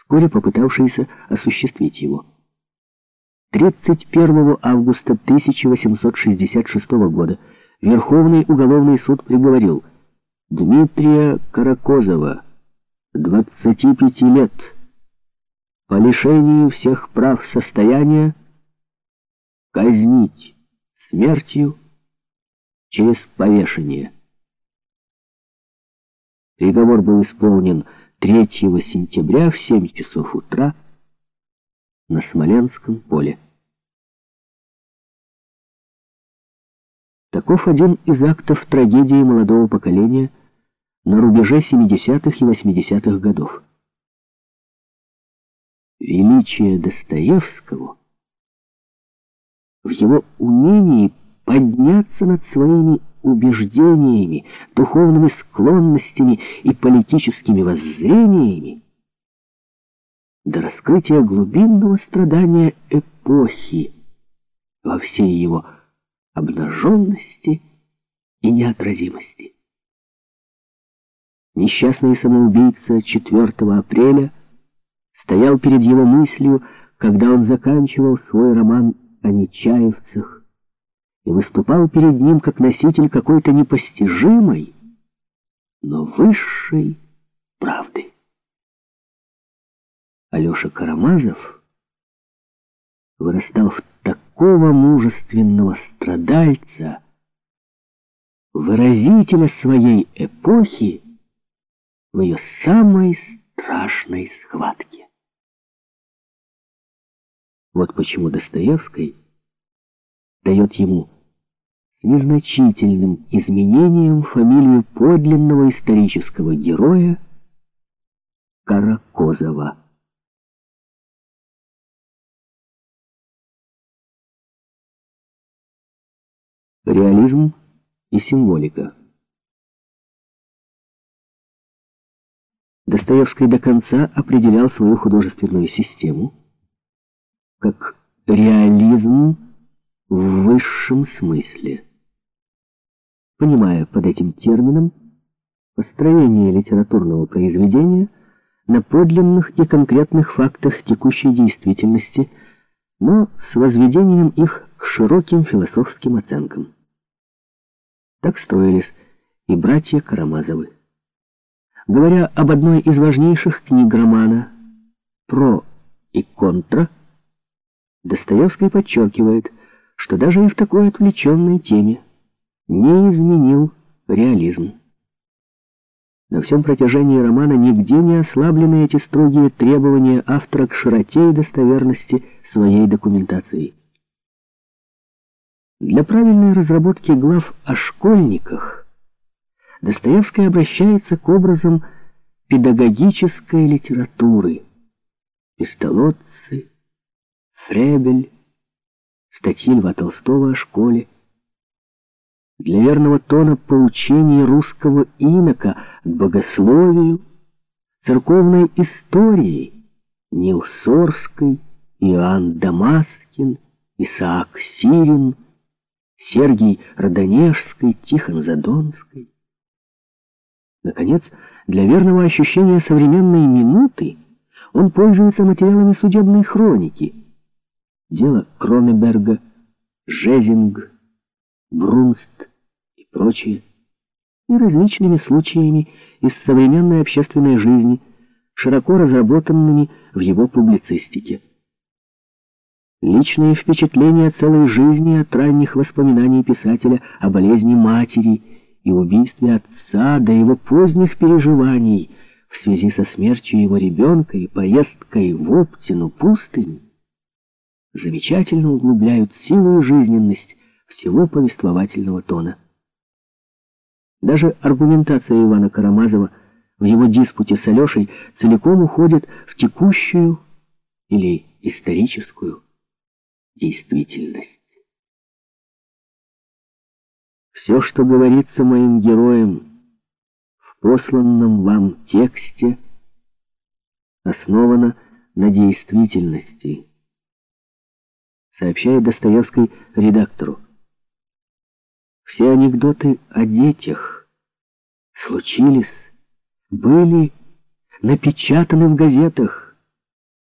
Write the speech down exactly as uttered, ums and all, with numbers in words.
вскоре попытавшиеся осуществить его. тридцать первого августа тысяча восемьсот шестьдесят шестого года Верховный уголовный суд приговорил Дмитрия Каракозова, двадцати пяти лет, по лишению всех прав состояния, казнить смертью через повешение. Приговор был исполнен третьего сентября в семь часов утра на Смоленском поле. Таков один из актов трагедии молодого поколения на рубеже семидесятых и восьмидесятых годов. Величие Достоевского в его умении подняться над своими убеждениями, духовными склонностями и политическими воззрениями до раскрытия глубинного страдания эпохи во всей его обнаженности и неотразимости. Несчастный самоубийца четвёртого апреля стоял перед его мыслью, когда он заканчивал свой роман о нечаевцах, и выступал перед ним как носитель какой-то непостижимой, но высшей правды. Алеша Карамазов вырастал в такого мужественного страдальца, выразителя своей эпохи в ее самой страшной схватке. Вот почему Достоевский дает ему с незначительным изменением фамилию подлинного исторического героя Каракозова. Реализм и символика. Достоевский до конца определял свою художественную систему как реализм в высшем смысле, понимая под этим термином построение литературного произведения на подлинных и конкретных фактах текущей действительности, но с возведением их к широким философским оценкам. Так строились и братья Карамазовы. Говоря об одной из важнейших книг романа «Про и контра», Достоевский подчеркивает, что даже и в такой отвлеченной теме не изменил реализм. На всем протяжении романа нигде не ослаблены эти строгие требования автора к широте и достоверности своей документации. Для правильной разработки глав о школьниках Достоевский обращается к образам педагогической литературы: Пестолодцы, Фребель, статьи Льва Толстого о школе. Для верного тона поучений русского инока к богословию, церковной истории Нил Сорский, Иоанн Дамаскин, Исаак Сирин, Сергий Родонежский, Тихон Задонский. Наконец, для верного ощущения современной минуты он пользуется материалами судебной хроники. Дело Кронеберга, Жезинг, Брунст и прочее, и различными случаями из современной общественной жизни, широко разработанными в его публицистике. Личные впечатления целой жизни от ранних воспоминаний писателя о болезни матери и убийстве отца до его поздних переживаний в связи со смертью его ребенка и поездкой в Оптину пустынь замечательно углубляют силу и жизненность всего повествовательного тона. Даже аргументация Ивана Карамазова в его диспуте с Алешей целиком уходит в текущую или историческую действительность. Все, что говорится моим героям в посланном вам тексте, основано на действительности, сообщает Достоевский редактору. Все анекдоты о детях случились, были напечатаны в газетах,